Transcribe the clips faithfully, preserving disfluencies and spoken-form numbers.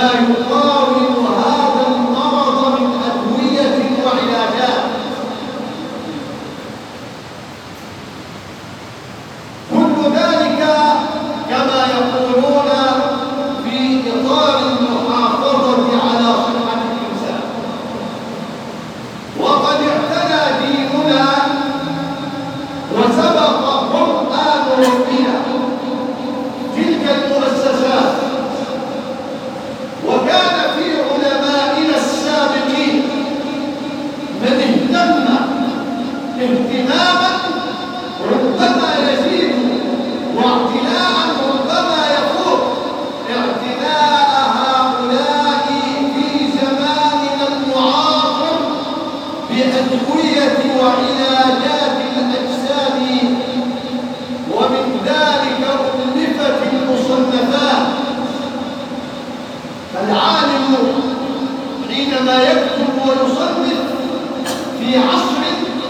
ما يقاوم هذا المرض من أدوية وعلاجات. كل ذلك كما يقولون في إطار المحافظة على صحة الإنسان. وقد اعتنى ديننا وسبق قرآن ربنا تلك المؤسسات، وكان في علمائنا السابقين من اهتم اهتماما ربما يزيد واعتناء ربما يفوق اعتناء هؤلاء في زماننا المعاصر بأدوية وعلاجات الأجساد، ومن ذلك ألفت المصنفات. فالعالم حينما يكتب ويصنف في عصر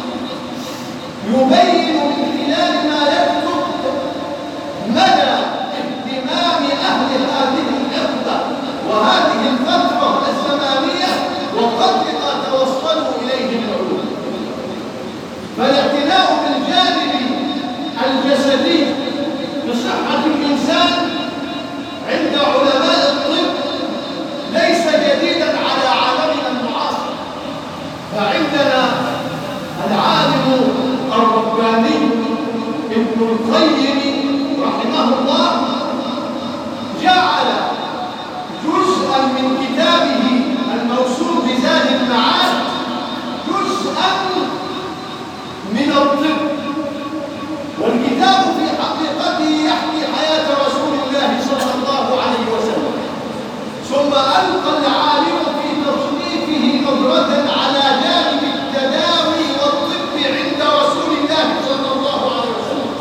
يبين من خلال ما يكتب مدى اهتمام أهل هذه الحقبة وهذه الفترة الزمانية وقدر ما توصلوا إليه العلوم. فالاعتناء بالجانب الجسدي بصحة الإنسان عند علماء الطب ليس جديدا على عالمنا المعاصر. فعندنا العالم الرباني ابن القيم رحمه الله جعل جزءا من كتابه الموسوم بزاد المعاد جزءا من الطب، والكتاب في حقيقته يحكي حياة رسول الله صلى الله عليه وسلم. ثم ألقى العالم في تصنيفه نظرة على جانب التداوي والطب عند رسول الله صلى الله عليه وسلم،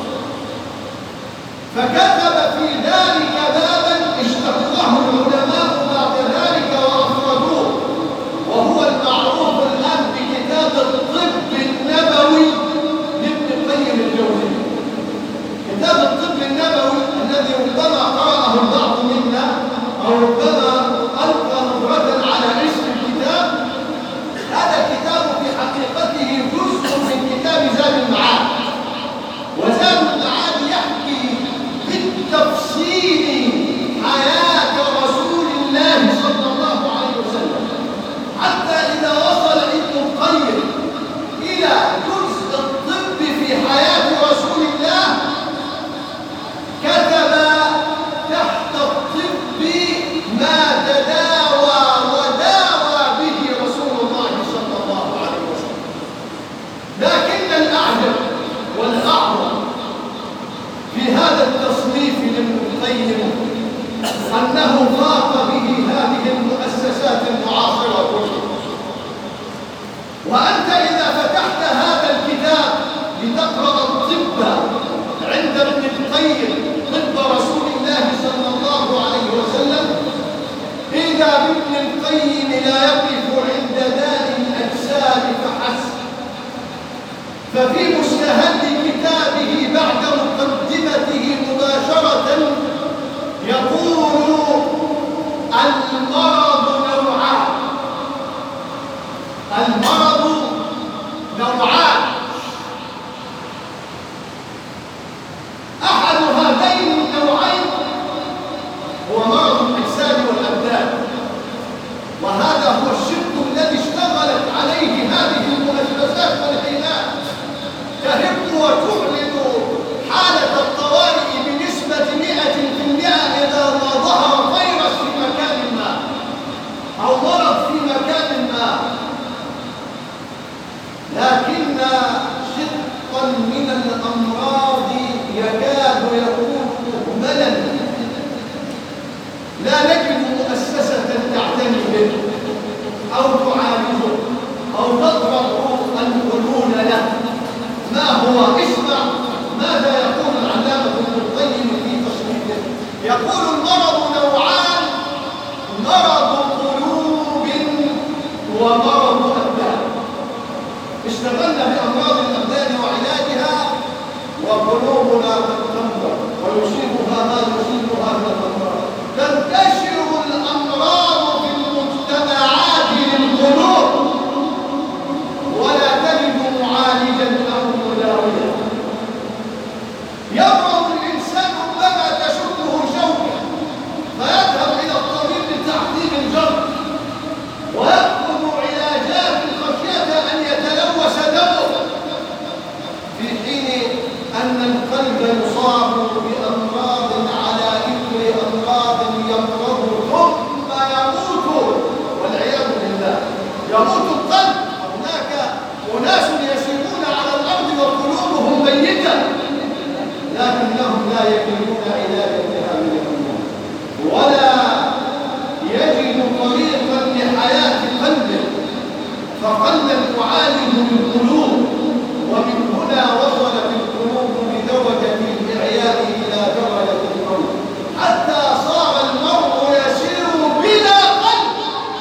فكتب في ذلك بابا اشتقه العلماء بعد ذلك وأفردوه، وهو المعروف الآن بكتاب الطب النبوي لابن القيم الجوزي. كتاب الطب النبوي الذي ربما قرأه البعض منا أو ربما ألقى نظرة على اسم الكتاب، هذا الكتاب في حقيقته جزء من كتاب زاد المعاد. وزاد المعاد يحكي بالتفصيل حياة رسول الله صلى الله عليه وسلم، حتى إذا وصل ابن القيم إلى جزء الطب في حياة رسول الله كتب تحت الطب ما تداوى وداوى به رسول الله صلى الله عليه وسلم. لكن الأعجب والأعظم في هذا التصنيف لابن القيم أنه فاق به هذه المؤسسات المعاصرة كلها. وأنت إذا فتحت هذا الكتاب لتقرأ الطب عند ابن القيم طب رسول الله صلى الله عليه وسلم، إذا ابن القيم لا يقف عند داء الأجساد فحسب. ففي مستهل كتابه بعد مقدمته مباشرة يقول المرض نوعان. المرض نوعان، أحد هذين النوعين هو مرض الأجساد والأبدان، وهذا هو الشق الذي اشتغلت عليه هذه المؤسسات والهيئات، تهب وتعلن حالة الطوارئ بنسبة مئة في المئة إذا ما ظهر فيروس في مكان ما أو مرض في مكان ما. لكن شقا من الأمراض يكاد يكون مهملا، لا نجد مؤسسة تعتني به أو تعالجه أو تضرب الحلول له. ما هو؟ اسمع ماذا يقول العلامة ابن القيم في تصنيفه. يقول المرض نوعان: مرض قلوب ومرض أبدان. اشتغلنا بأمراض الأبدان وعلاجها، وقلوبنا تتدمر ويصيبها ما يصيبها من الأمراض. تنتشر الأمراض منه القلوب، ومن هنا وصلت القلوب بدرجة الإعياء إلى درجة الموت، حتى صار المرء يسير بلا قلب،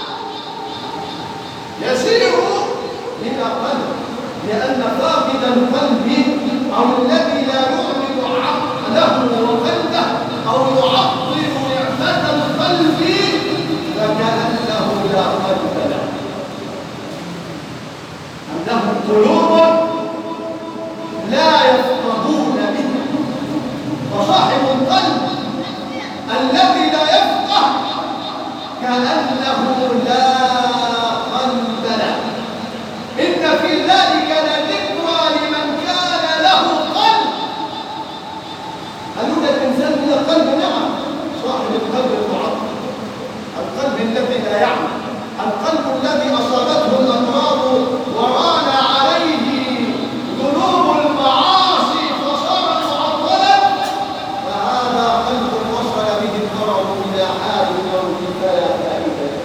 يسير بلا قلب، لأن فاقد القلب أو الذي لا يؤمن عقله وقلبه أو يعطل نعمة القلب فكأنه لا قلب له. أنهم قلوب لا يفقهون بها، وصاحب القلب الذي لا يفقه كأنه لا قلب له. إن في ذلك لذكرى لمن كان له قلب. هل الإنسان من القلب؟ نعم، صاحب القلب المعطل، القلب الذي لا يعمل، القلب الذي أصابته الأمراض وران عليه ذنوب المعاصي فصار معطلا، فهذا قلب وصل به المرض إلى حال الموت فلا فائدة له.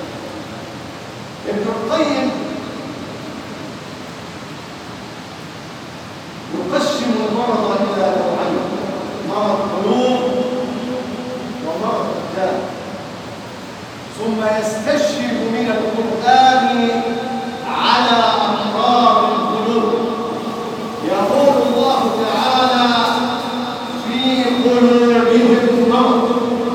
ابن القيم يقسم المرض إلى نوعين: مرض قلوب ومرض أبدان، ثم يستشهد من القرآن على أمراض القلوب. يقول الله تعالى: في قلوبهم مرض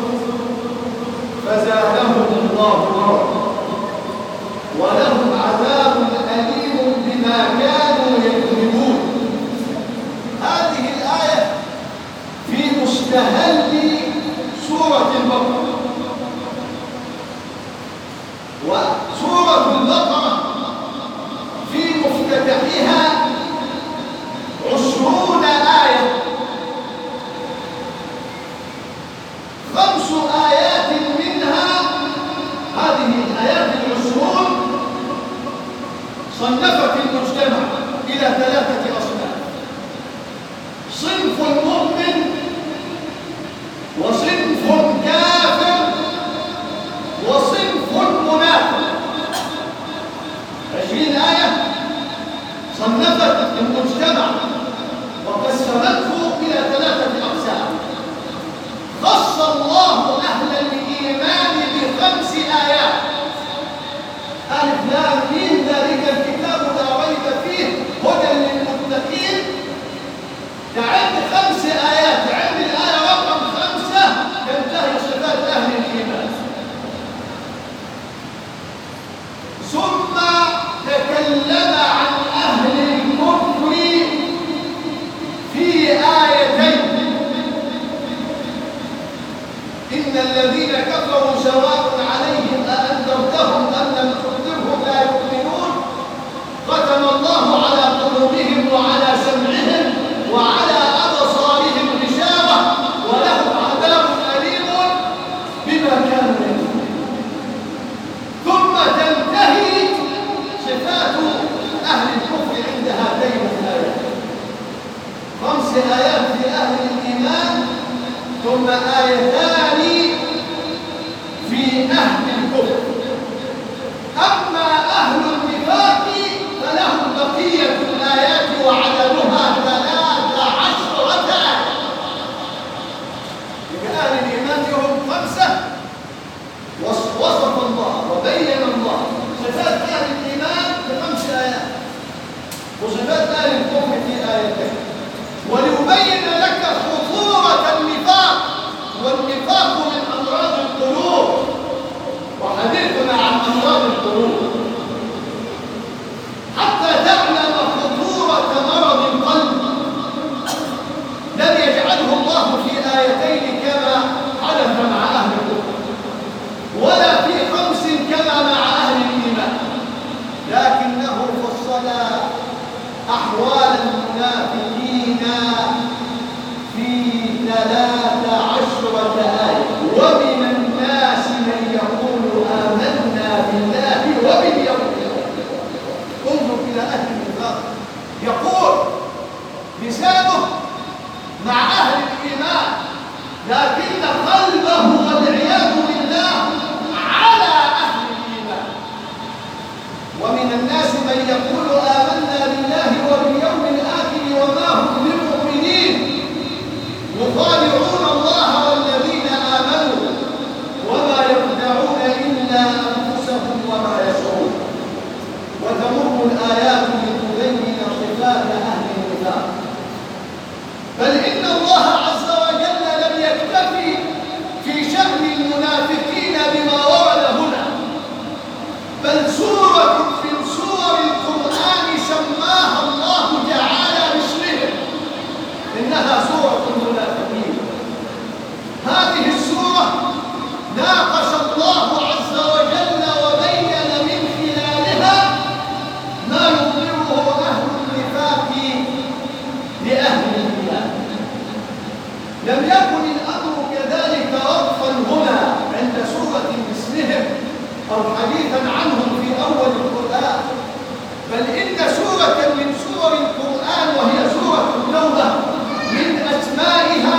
فزادهم الله مرضا ولهم عذاب أليم بما كانوا يكذبون. هذه الآية في مستهل سورة البقرة، وسورة البقرة في مفتتحها عشرون آية، خمس آيات منها هذه الآيات العشرون صنفت المجتمع إلى ثلاثة أصناف: صنف مؤمن، وصنف كافر، وصنف منافق. عشرين آية صنفت المجتمع وقسمته إلى ثلاثة أقسام. خص الله أهل الإيمان بخمس آيات: ألف لام ميم ذلك الكتاب لا ريب فيه هدى للمتقين. تعد خمس آيات، عند الآية رقم خمسة تنتهي صفات أهل الإيمان. ثم تكلم عن أهل الكفر في آيتين: إن الذين كفروا سواء عليهم أأنذرتهم أم لم تنذرهم لا يؤمنون، ختم الله على قلوبهم وعلى سمعهم وعلى أبصارهم غشاوة ولهم عذاب أليم بما كانوا يكفرون. ثم تنتهي صفات أهل الكفر عند هاتين الآيات. خمس آيات في أهل الإيمان، ثم آيتان في أهل الكفر. أما أهل النفاق فلهم بقية الآيات وعددها ثلاث عشرة آية. لأن أهل الإيمان هم خمسة، وصف الله وبين الله صفات أهل الإيمان بخمس آيات، وصفات أهل الكفر في آيتين، وليبين لك خطورة النفاق. والنفاق من أمراض القلوب، وحديثنا عن أمراض القلوب حتى تعلم خطورة مرض القلب لم يجعله الله في آيتين كما حدث مع أهل الكفر، ولا في خمس كما مع أهل الإيمان، لكنه فصل أحوال المنافقين في ثلاث عشرة آية. أو حديثا عنهم في أول القرآن، بل إن سورة من سور القرآن وهي سورة التوبة من أسمائها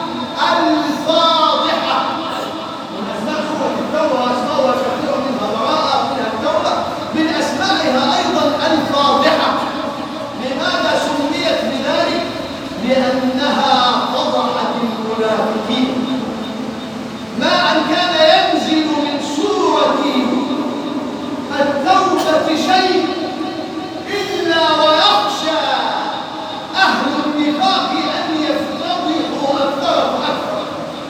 الفاضحة. من أسماء سورة التوبة وأسماءها كثير منها براءة منها التوبة، من أسمائها أيضا الفاضحة. لماذا سميت بذلك؟ لأنها فضحت المنافقين. ما أن كان ينزل من سورة التوبة شيء إلا ويخشى أهل النفاق أن يفتضحوا أكثر فأكثر.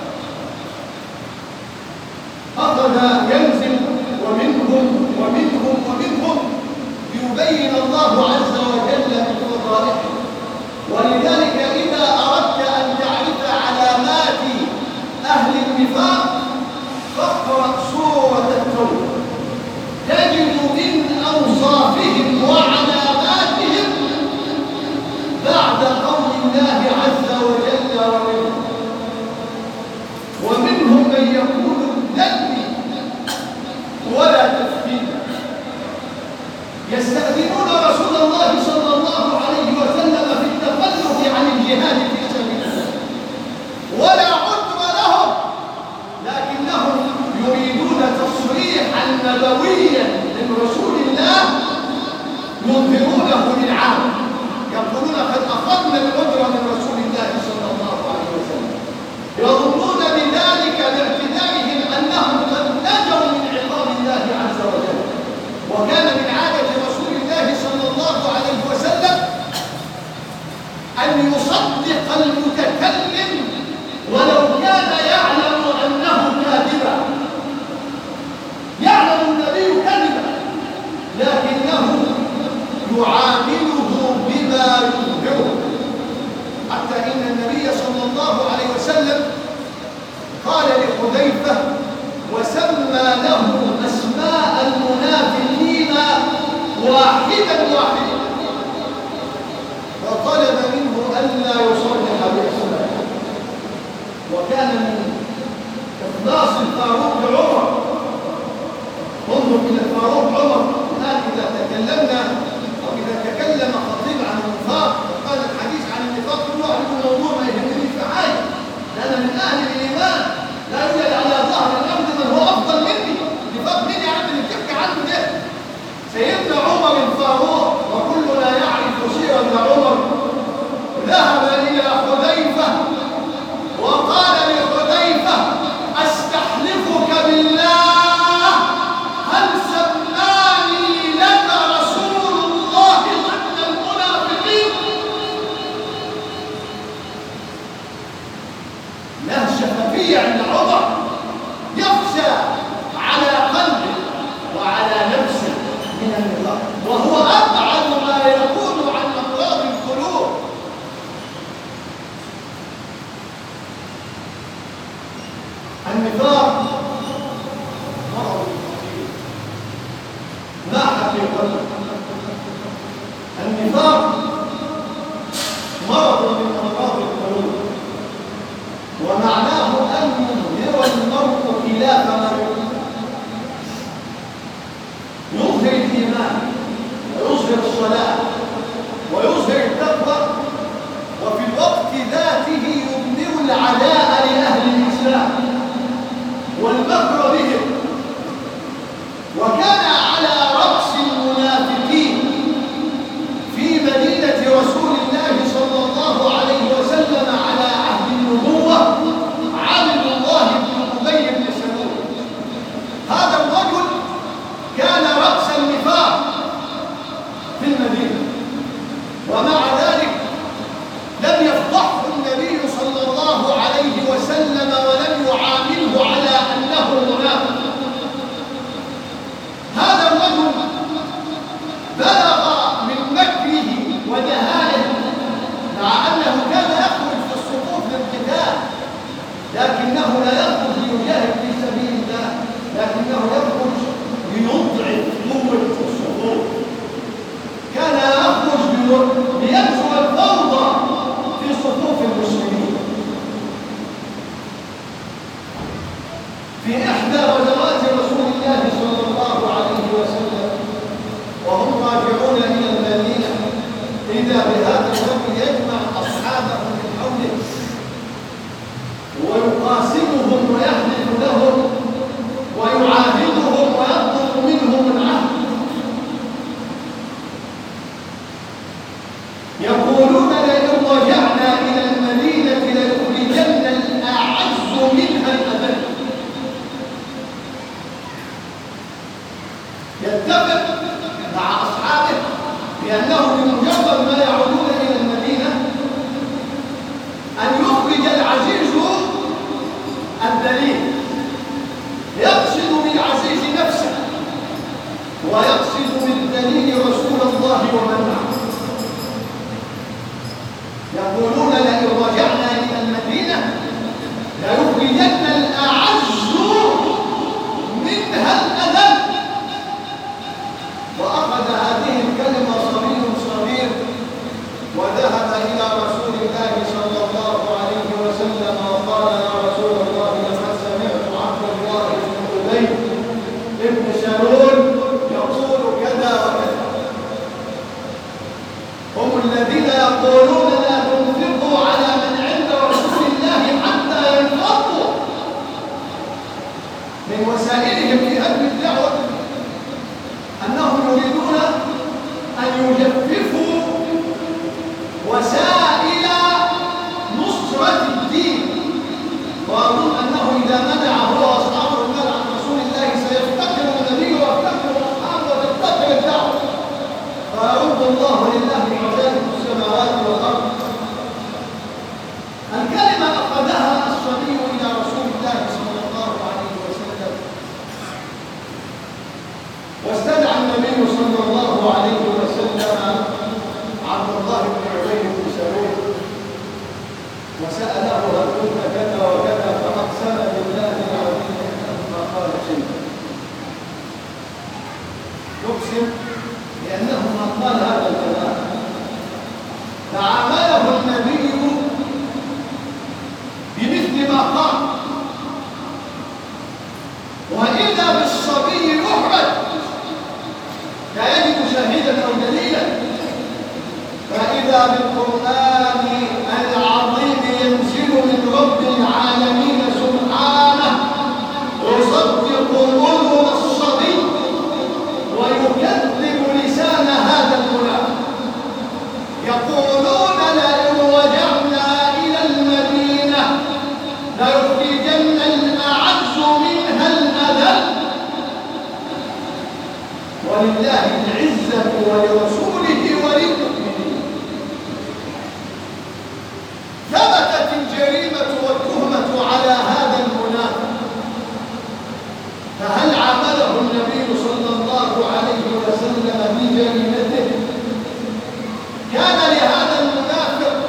هكذا ينزل ومنهم ومنهم ومنهم ليبين الله عز وجل من فضائحه. ولذلك إذا أردت أن تعرف علامات أهل النفاق فاقرأ سورة التوبة، تجد من أوصافهم وعلاماتهم بعد قول الله عز وجل ومنهم ومنهم من يقول ذلني ولا تفتني، يستأذنون رسول الله صلى الله عليه وسلم في التخلف عن الجهاد في سبيل الله ولا عذر لهم، لكنهم يريدون تصريحا نبويا من رسول الله يظهرونه للعام، يقولون قد أخذنا العذر من رسول الله صلى الله عليه وسلم، يظنون بذلك باعتدائهم أنهم قد نجوا من عقاب الله عز وجل. وكان من عادة رسول الله صلى الله عليه وسلم أن يصدق المتكلم ولو كان يعلم أنه كاذبا. يعلم النبي كذبا لكنه يعامله بما يظهره، حتى إن النبي صلى الله عليه وسلم قال لحذيفة وسمى له أسماء المنافقين واحدا واحدا وطلب منه ألا يصرح باسمه. وكان من إخلاص الفاروق لعمر، انظر إلى الفاروق عمر الآن إذا تكلمنا أو إذا تكلم خطيب عن النفاق وقال الحديث عن النفاق كل واحد يقول موضوع ما يهمني في حاجة، لأن من أهل الإيمان لا يوجد على ظهر الأرض من هو أفضل مني. نفاق مين يا عم اللي بتحكي عنه ده؟ سيدنا عمر الفاروق وكلنا يعرف سيرة عمر ذهب إلى حذيفة وقال لحذيفة أستحلفك بالله هل سماني لك رسول الله ضد المنافقين؟ له شفافية عند عمر، يخشى على قلبه وعلى نفسه من النفاق، وهو أبعد ما يكون عن أمراض القلوب. النفاق مرض خطير ما حقيقته. النفاق مرض من أمراض القلوب، ومعناه أن يظهر المرء خلاف ما يظهر الإيمان ويظهر الصلاة ويظهر التقوى، وفي الوقت ذاته يبدر العداء لأهل الإسلام والمكر بهم. وكان على رأس المنافقين في مدينة رسول الله صلى الله عليه وسلم على عهد النبوة عبد الله بن أبي بن سلول. هذا الرجل كان رأس النفاق في المدينة، ومع ذلك لم يفضحه النبي صلى الله عليه وسلم ولم يعامله على أنه منافق. هذا الرجل بلغ من مكره ودهائه، مع أنه كان يخرج في الصفوف للقتال، لكنه لا يخرج ليجاهد في سبيل الله، لكنه يخرج ليضعف قوة الصفوف. كان يخرج لينشر الفوضى في صفوف المسلمين. في إحدى غزوات رسول الله صلى الله إذا بهذا الرجل يجمع أصحابه من حوله ويقاسمهم ويحلف لهم ويعاهدهم ويطلب منهم العهد. يقولون لئن رجعنا إلى المدينة ليخرجن الأعز منها الأذل. يتفق مع أصحابه بأنه بمجرد ما يعودون إلى المدينة أن يخرج العزيز الدليل، يقصد بالعزيز نفسه ويقصد بالدليل رسول الله ومن معه. يقولون لئن رجعنا إلى المدينة ليخرجن الأعز منها الأذل. وأخذ هذه الكلمة صبي صغير وذهب إلى رسول الله صلى الله عليه وسلم وقال يا رسول الله لقد سمعت عبد الله بن أبي ابن سلول يقول كذا وكذا. هم الذين يقولون لا تنفقوا على من عند رسول الله حتى ينفقوا. من وسائلهم في هدم الدعوة أنهم يريدون أن يجففوا وسائل نصرة الدين. وأظن أنه إذا منع هو أصحابه المال عن رسول الله سيفتقر النبي ويفتقر أصحابه وتفتقر الدعوة، فيرد الله لله عزائم السماوات والأرض. الكلمة أخذها الصبي إلى رسول الله صلى الله عليه وسلم واستدعى النبي صلى الله عليه وسلم عبد الله بن أبي بن سلول وسأله هل قلت كذا وكذا فأقسم بالله العظيم ما قال شيء. يقسم لأنه ما قال هذا الكلام. فعامله النبي بمثل ما قال، وإذا بالصبي يحرج لا يجد شاهدا أو دليلا، فإذا بالقرآن العظيم ينزل من رب العالمين سبحانه يصدق أذن الصبي ويكذب لسان هذا المنافق. يقولون لئن رجعنا إلى المدينة ليخرجن الأعز منها الأذل. ولله العزة ولرسوله وللمؤمنين. ثبتت الجريمة والتهمة على هذا المنافق، فهل عامله النبي صلى الله عليه وسلم بجريمته؟ كان لهذا المنافق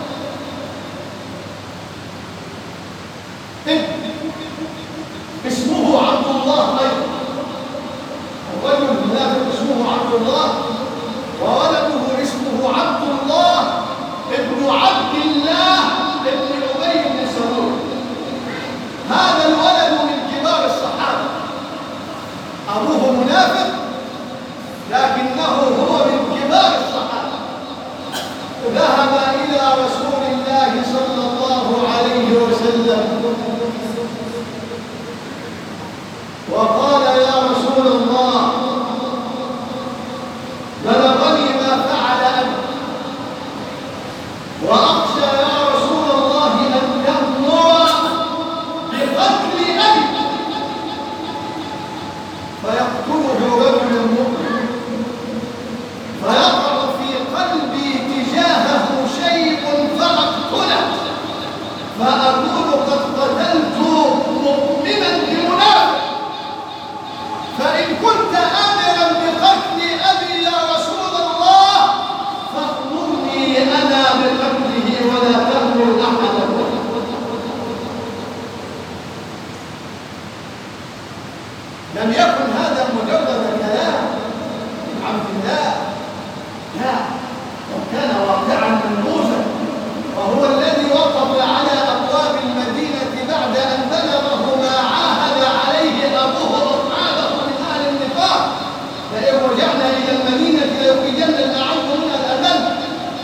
اسمه عبد الله أيضا. الرجل المنافق اسمه عبد الله وولده اسمه عبد الله ابن عبد الله ابن أبي بن سلول. هذا الولد من كبار الصحابة، أبوه منافق لكنه هو من كبار الصحابة. ذهب إلى رسول الله صلى الله عليه وسلم وقال يا رسول الله بلغني ما فعل أبي وأخشى يا رسول الله أن تأمر بقتل أبي فيقتله رجل مؤمن فيقع في قلبي تجاهه شيء فأقتله فأكون قد قتلت مؤمنا بمنافق. فإن كنت آمرا بقتل أبي يا رسول الله فأمرني أنا بقتله ولا تأمر أحدا. لم يكن هذا مجرد كلام من عبد الله، لا، وكان واقعا ملموسا، وهو الذي وقف على أبواب المدينة بعد أن بلغه ما عاهد عليه أبوه وأصحابه من أهل النفاق. لئن رجعنا إلى المدينة ليخرجن الأعز منها الأذل.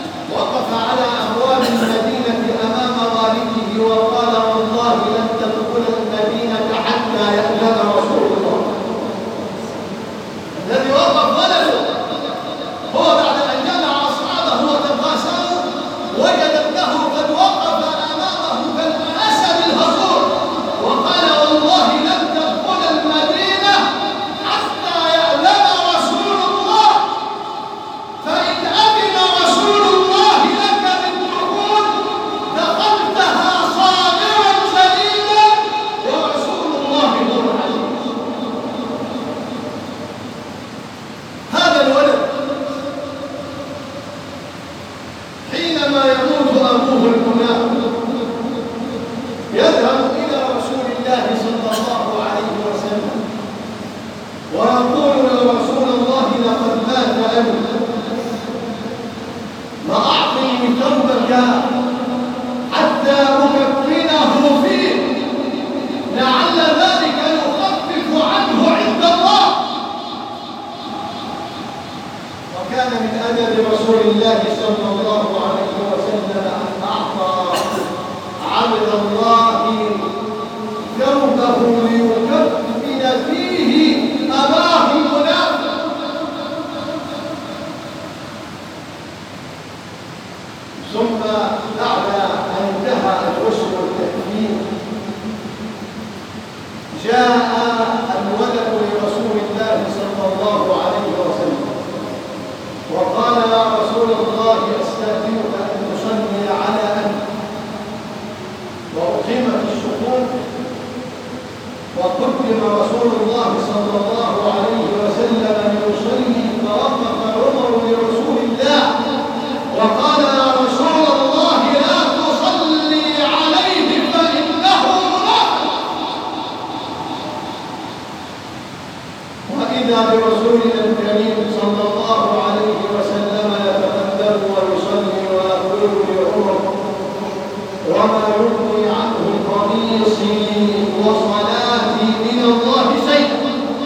ويقول يا رسول الله لقد مات أبي لأعطي ثوبك حتى أكفنه فيه لعل ذلك يخفف عنه عند الله. وكان من أدب رسول الله صلى الله عليه وسلم أن أعطى عبد الله ثوبه ليكفن فيه أباه المنافق. ثم بعد أن انتهى الغسل والتكفين جاء الولد لرسول الله صلى الله عليه وسلم وقال يا رسول الله أستأذنك أن تصلي على أبي. وأقيمت الصفوف وقدم رسول الله صلى الله عليه وسلم ليصلي فوقف عمر لرسول الله وقال يا رسول الله لا تصلي عليه فإنه منافق. وإذا برسولنا الكريم صلى الله عليه وسلم يتقدم ويصلي ويقول لعمر وما يغني عنه قميصي وصلاتي من الله شيئا.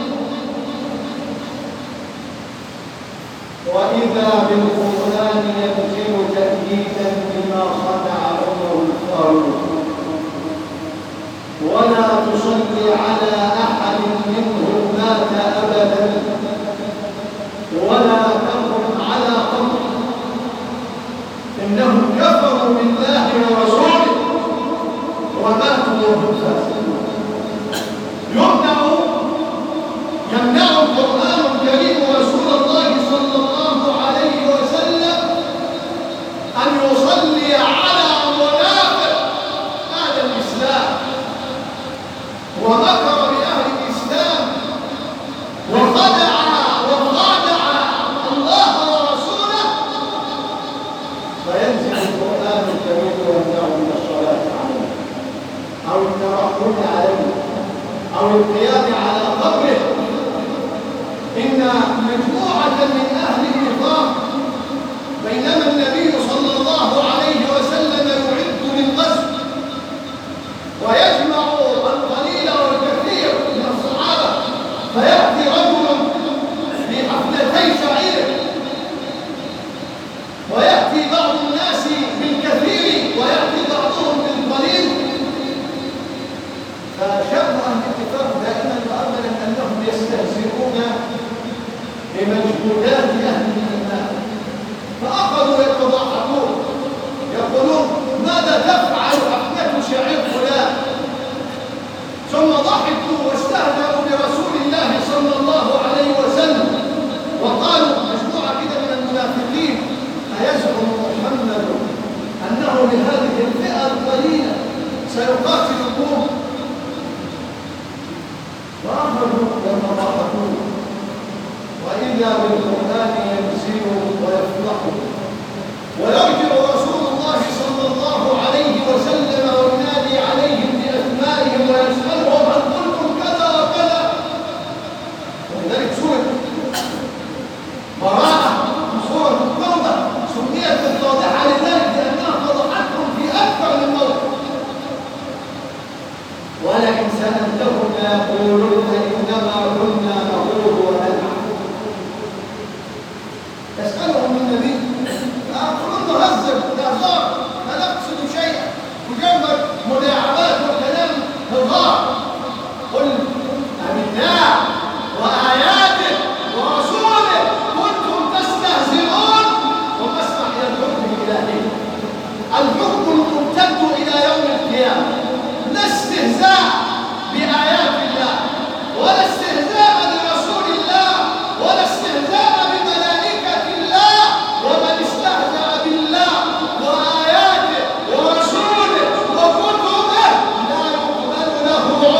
وإذا بالقرآن ينزل تأكيدا بما صنع عمر الفاروق ولا تصلي على أحد منهم مات أبدا ولا تقم على قبره إنهم كفروا بالله ورسوله وماتوا وهم فاسقون. يمنع يمنع القرآن الكريم رسول الله صلى الله عليه وسلم أن يصلي على منافق بعد الإسلام ومكر بأهل الإسلام وخدع وخادع الله ورسوله فينزل القرآن الكريم ويمنع من الصلاة عليه أو الترحم عليه أو القيام على قبره. إن مجموعة من أهل النفاق بينما النبي صلى الله عليه وسلم يعد للغزو ويجمع القليل والكثير من الصحابة فيأتي رجل بحفلتي شعير ويأتي بعض الناس بالكثير ويأتي بعضهم بالقليل. فشأن أهل الاتفاق دائما وأبدا أنهم يستهزئون بمجهودات أهل الإيمان فأخذوا يتضاحكون يقولون ماذا تفعل حفلة شعير فلان. ثم ضحكوا واستهزأوا برسول الله صلى الله عليه وسلم وقالوا مجموعة كده من المنافقين أيزعم محمد أنه لهذه الفئة القليلة سيقاتل القوم. وأخذوا يتضاحكون وإذا بالقرآن ينزل ويفلح ويرجع رسول الله صلى الله عليه وسلم وينادي عليهم بأسمائهم ويسألهم هل قلتم كذا وكذا. ولذلك سورة براءة سورة التوبة سميت الفاضحة لذلك لأنها فضحتهم في أكثر من موقف. ولئن سألتهم ليقولن إنما كنا نخوض ونلعب. يسألهم النبي يقولون نهزر نهزار لا نقصد شيئا مجرد مداعبات وكلام هزار. قل أبالله وآياته ورسوله كنتم تستهزئون وما اسمح إلى الحكم الإلهي. الحكم الممتد إلى يوم القيامة لا استهزاء بآيات الله ولا استهزاء برسول الله ولا استهزاء بملائكة الله. ومن استهزأ بالله وآياته ورسوله وكتبه لا يقبل له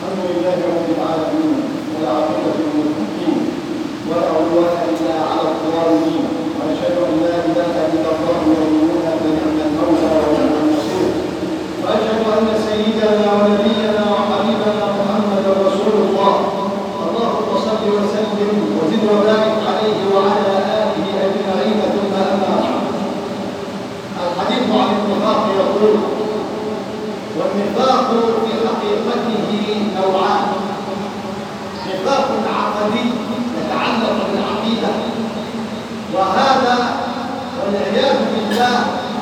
الحمد لله رب العالمين والعاقبة للمتقين ولا عدوان إلا على الظالمين وأشهد أن لا إله إلا الله وحده فنعم المولى ونعم النصير وأشهد أن سيدنا ونبينا وحبيبنا محمدا رسول الله اللهم صل وسلم وزد وبارك عليه وعلى آله أجمعين ثم أما بعد. الحديث عن النفاق يقول: والنفاق في حقيقته نوعان: نفاق عقدي يتعلق بالعقيدة، وهذا والعياذ بالله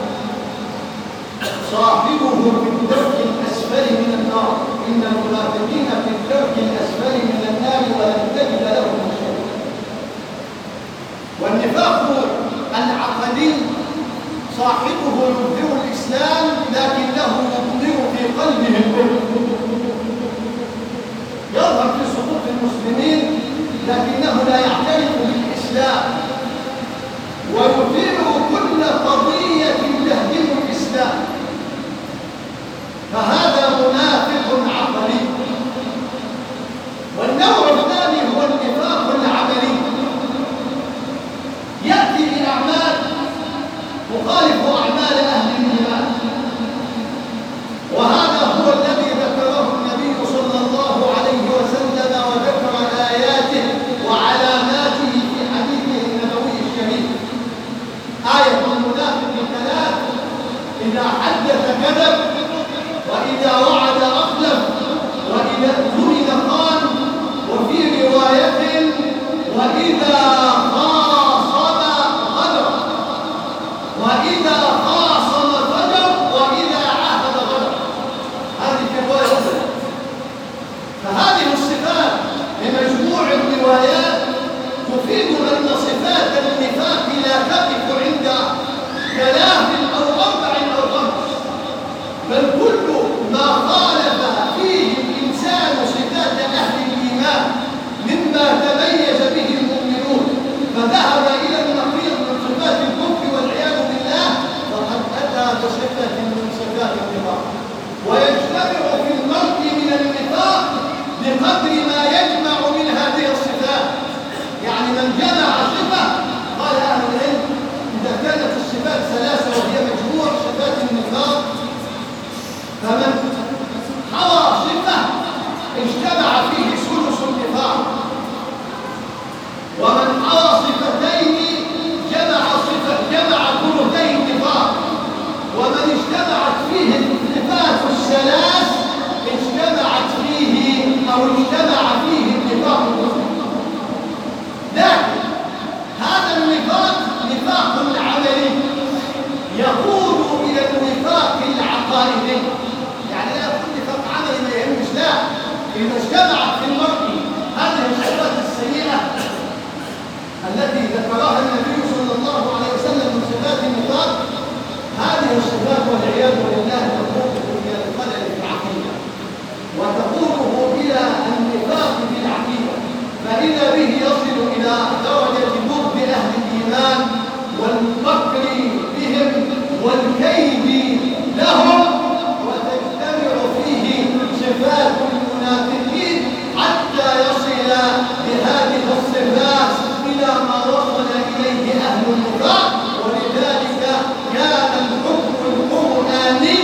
صاحبه في الدرك الأسفل من النار. إن المنافقين في الدرك الأسفل من النار ولن تجد لهم شيئا. والنفاق العقدي صاحبه يظهر الإسلام لكنه يظهر في قلبه الكفر، يظهر في صفوف المسلمين لكنه لا يعترف بالإسلام، ويثير كل قضية تهدم الإسلام، فهذا منافق عقلي. والنوع الثاني هو النفاق العملي، يأتي بأعمال مخالف أعمال أهل الإيمان، وهذا هو الذي ذكره النبي صلى الله عليه وسلم وذكر آياته وعلاماته في حديثه النبوي الشريف. آية المنافق ثلاث: إذا حدث كذب، وإذا وعد أخلف، وإذا اؤتمن خان، وفي رواية وإذا خاصم غدر، وإذا خاصم فجر، وإذا عاهد غدر. هذه في رواية أخرى. فهذه الصفات بمجموع الروايات تفيد أن صفات النفاق لا تقف عند ثلاث أو أربع أو خمس، بل كل ما خالف فيه الإنسان صفات أهل الإيمان مما تميز به المؤمنون فذهب إلى النقيض من صفات الكفر والعياذ بالله، فقد أتى بصفة من صفات النفاق. ويجتمع في المرء من النفاق بقدر ما يجمع من هذه الصفات. يعني من جمع صفة، قال أهل العلم إذا كانت الصفات ثلاثة وهي مجموع صفات النفاق، فمن حوى صفة اجتمع فيه ثلث النفاق، ومن حوى صفتين جمع صفة جمع ثلثي النفاق، ومن اجتمعت فيه الصفات الثلاث اجتمعت فيه أو اجتمع فيه النفاق المطلق. لكن هذا النفاق نفاق عملي يقود إلى النفاق العقائدي. يعني لا يكون نفاق عملي ما يهمش، لا، إذا اجتمعت في المرء هذه الصفات السيئة التي ذكرها النبي صلى الله عليه وسلم من صفات النفاق، هذه الصفات والعياذ بالله تقوده إلى الخلل في العقيدة، وتقوده إلى النفاق في العقيدة، فإذا به يصل إلى درجة بغض أهل الإيمان والمكر بهم والكيد لهم، وتجتمع فيه صفات المنافقين حتى يصل بهذه الصفات إلى ما وصل إليه أهل النفاق. ولذلك كان الحكم القرآني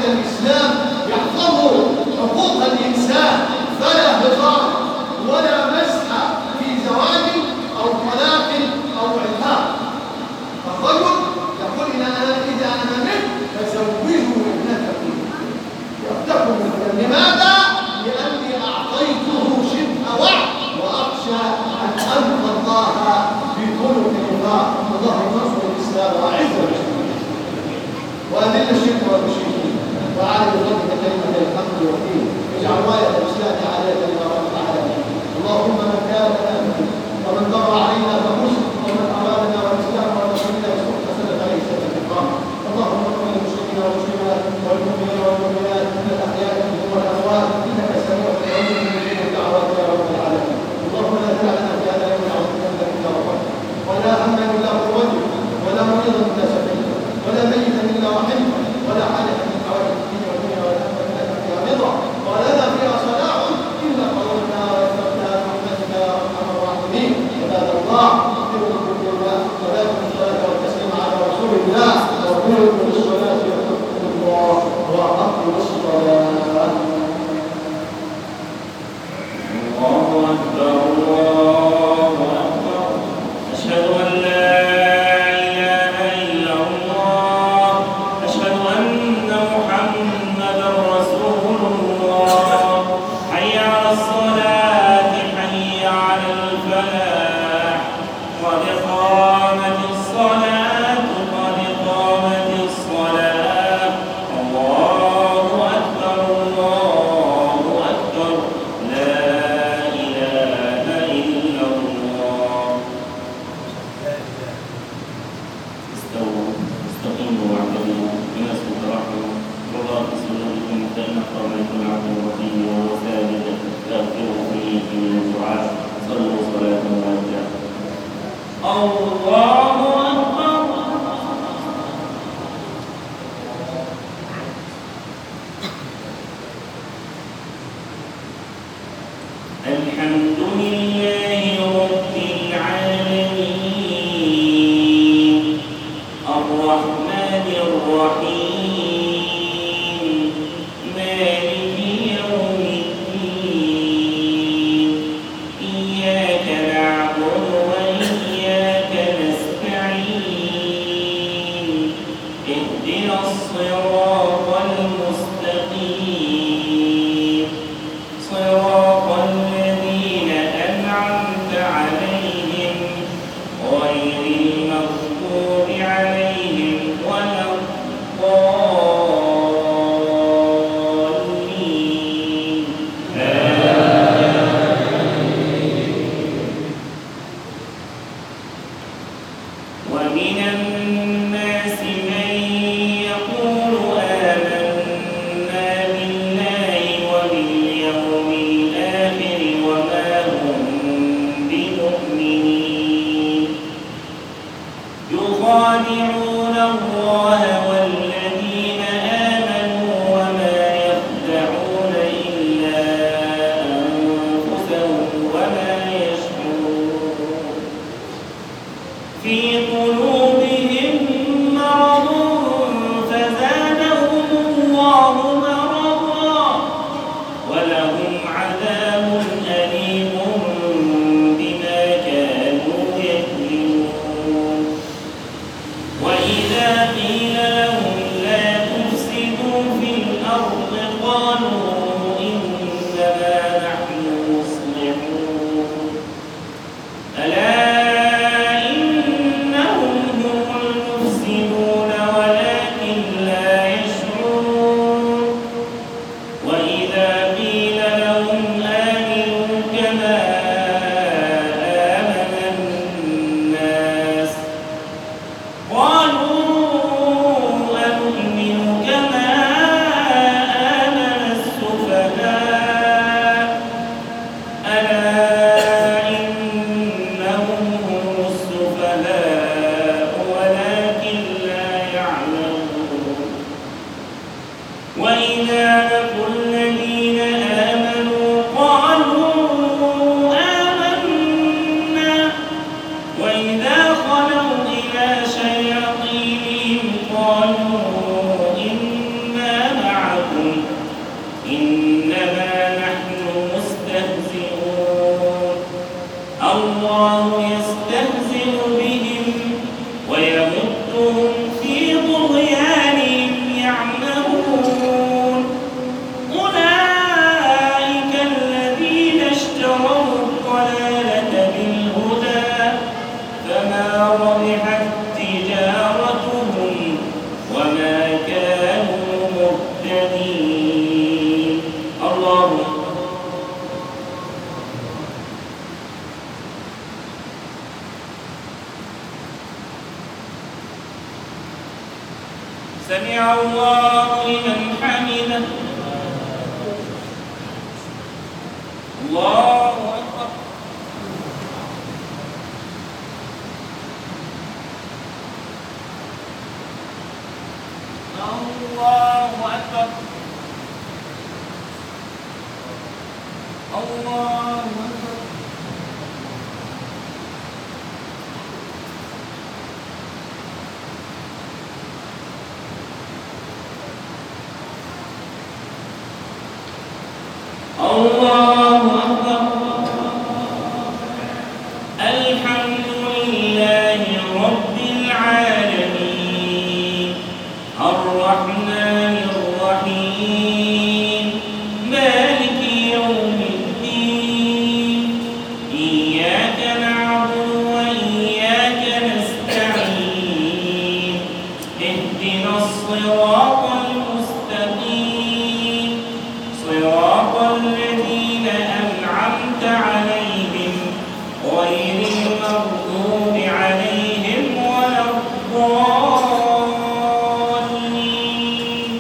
كان الإسلام يحفظ حقوق الإنسان فلا هزار ولا مسح في زواج أو طلاق أو عتاق. الرجل يقول إن أنا إذا أنا مت فزوجوا ابنتكم يفتكم مثلا. لماذا؟ لأني أعطيته شبه وعد وأخشى أن ألقى الله بطرق الله. اللهم انصر الإسلام وأعز المسلمين وأذل الشرك والمشركين وأعلن بفضلك كلمة الحق والدين. اجعل راية الإسلام عليك يا رب العالمين. اللهم من كان لنا ومن ضر علينا فمسلم ومن أرادنا والإسلام والمسلمين بسوء فسلط عليه سنة الإكرام. اللهم اغفر للمسلمين والمسلمات والمؤمنين والمؤمنات الأحياء منهم والأموات إنك سميع قريب مجيب الدعوات يا رب العالمين. اللهم لا تدع لنا في هذا اليوم عظيما إلا غفرته ولا هما إلا فرجته ولا مريضا إلا شفيته ولا ميتا إلا رحمته ولا حاجة من حوائج الدين والدنيا والآخرة إلا فيها رضا ولنا فيها صلاح إلا قضيتها ويسرتها برحمتك يا أرحم الراحمين. عباد الله اغفروا بالله ولا الصلاة والتسليم على رسول الله وقولوا بالصلاة يرحمكم الله وأقيموا الصلاة. الله أكبر الله أكبر أشهد أن لا إله إلا الله أشهد أن محمدا رسول الله. حي على الصلاة حي على الفلاح قد قامت الصلاة قد قامت الصلاة. الله أكبر الله أكبر لا إله إلا الله. استووا استقيموا واعتدلوا بنسبة رحمة وضعت سنتكم فإن قامكم العبد الرحيم وهو ساجد فأكثروا فيه من الدعاء. صلوا صلاة واجبة. الله أكبر. الحمد لله رب العالمين الرحمن الرحيم مالك يوم الدين. إياك نعبد وإياك نستعين. اهدنا الصراط المستقيم صراط الذين أنعمت عليهم غير المغضوب عليهم ولا الضالين. ومن الناس من يقول آمنا بالله وباليوم الآخر وما هم بمؤمنين. يخادعون الله والذين آمنوا وما يخدعون إلا أنفسهم وما يشعرون. في قلوبهم مرض فزادهم الله مرضا ولهم عذاب أليم بما كانوا يكذبون. وإذا قيل لهم لا تفسدوا في الأرض قالوا إنما نحن مصلحون. ألا إنهم هم المفسدون ولكن لا يشعرون. وإذا قيل لهم آمنوا كما آمن الناس قالوا أنؤمن كما آمن السفهاء. ألا إنهم هم السفهاء ولكن لا يعلمون. وإذا لقوا الذين آمنوا قالوا آمنا وإذا خلوا إلى شياطينهم قالوا إنا سمع الله لمن حمده. الله أكبر. الله أكبر. الله أكبر. الله أكبر. الحمد لله رب العالمين الرحمن الرحيم مالك يوم الدين إياك نعبد وإياك نستعين اهدنا الصراط المستقيم صراط الذين أنعمت عليهم غير المغضوب عليهم ولا الضالين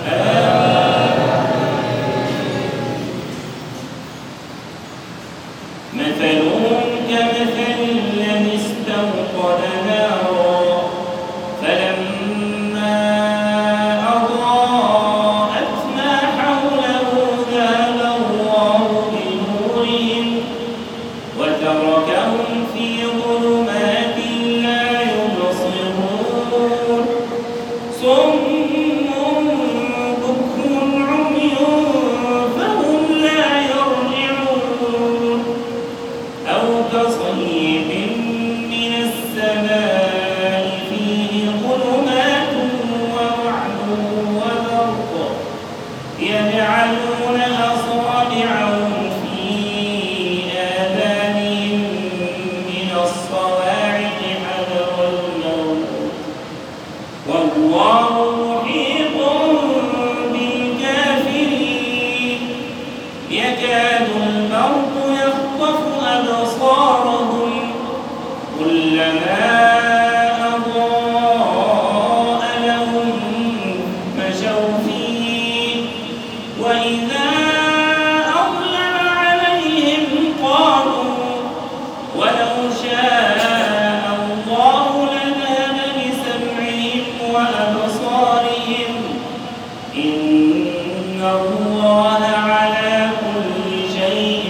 آمين. مثلهم كمثل الذي استوقد نارا فلما أضاءت ما حوله ذهب الله بنورهم وتركهم في ظلمات لا يبصرون صم بكم عمي فهم لا يرجعون أو كصيب من السماء فيه ظلمات ورعد وبرق يجعلون أصابعهم في آذانهم من الصواعق حذر الموت والله محيط بالكافرين يكاد البرق يخطف أبصارهم كلما أضاء لهم مشوا فيه وإذا أظلم عليهم قالوا ولو شاء الله لذهب بسمعهم وأبصارهم إن الله على كل شيء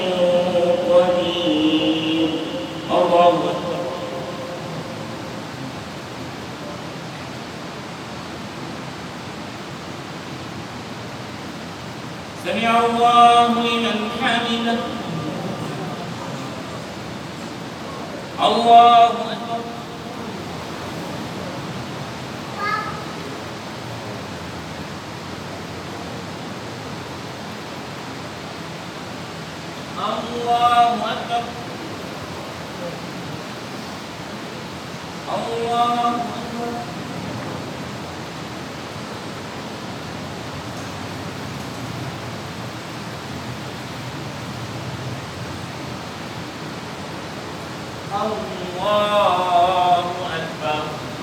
قدير. الله أكبر. سمع الله لمن حمده. الله أكبر. الله أكبر. الله أكبر. الله أكبر.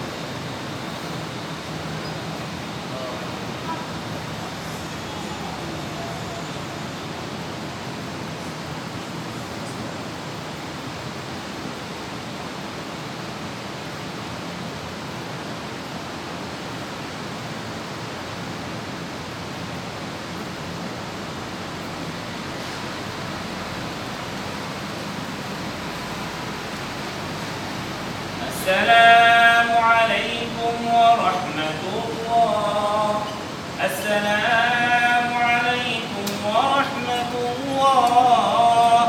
السلام عليكم ورحمة الله. السلام عليكم ورحمة الله.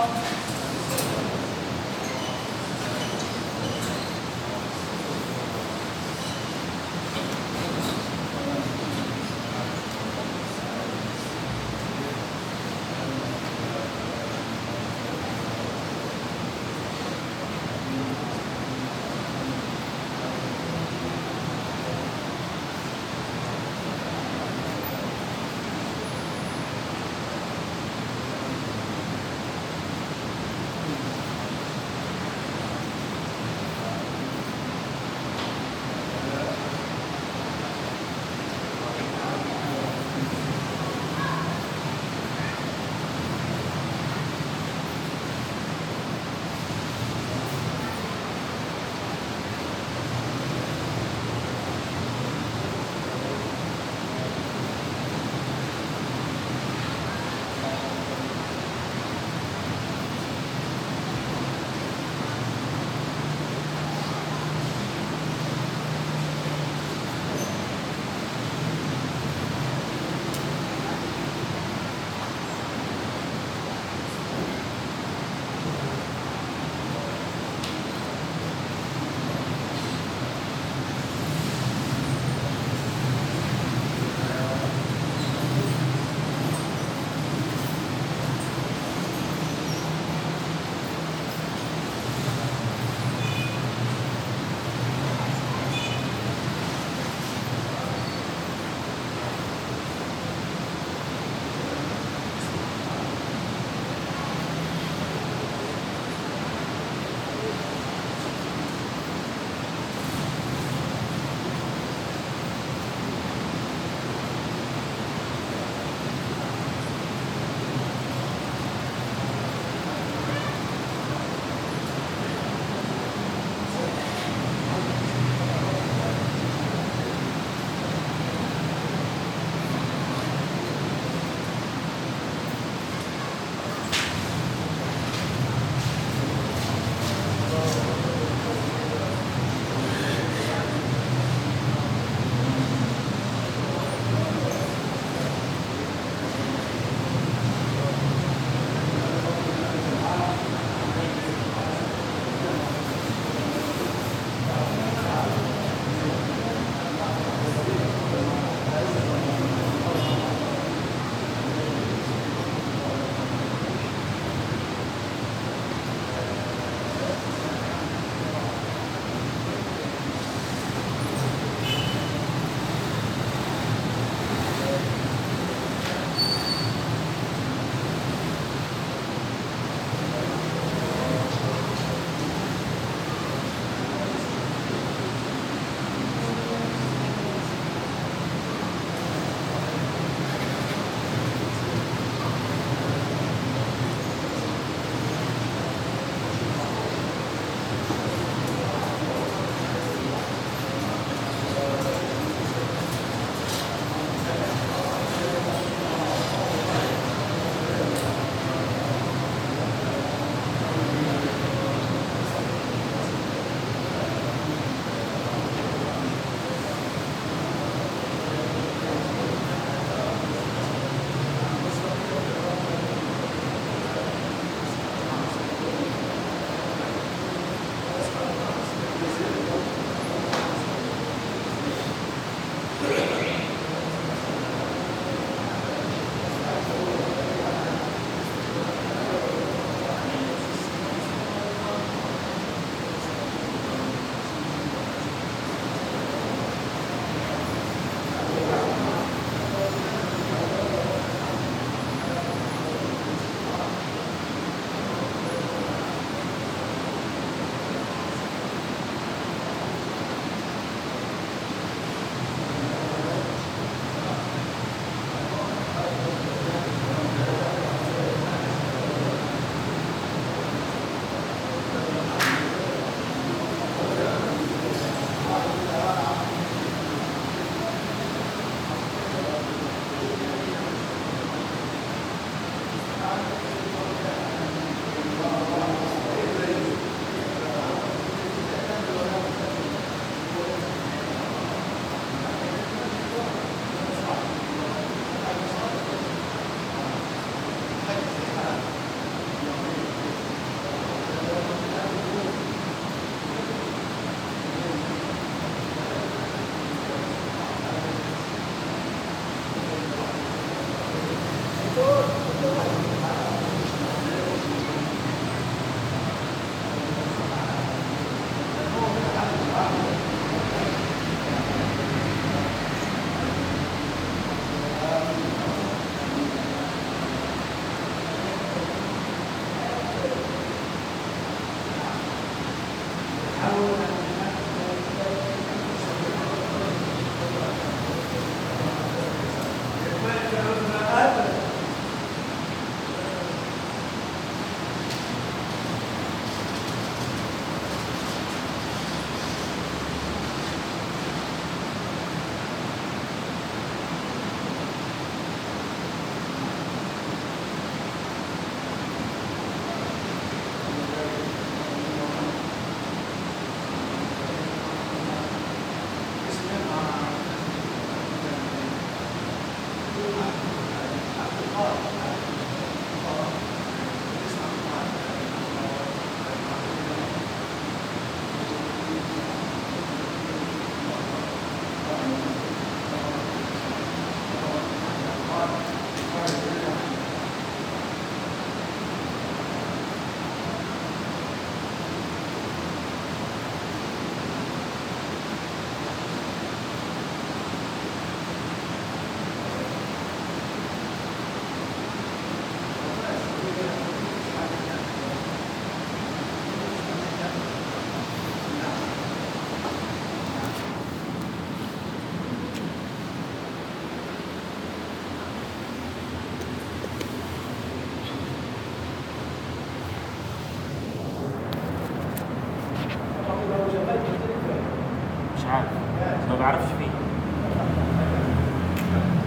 عارف ما بعرفش فيه.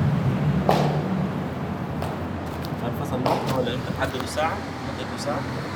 الفصل ممكن ولا امتى؟ حددوا ساعة؟ حددوا ساعة؟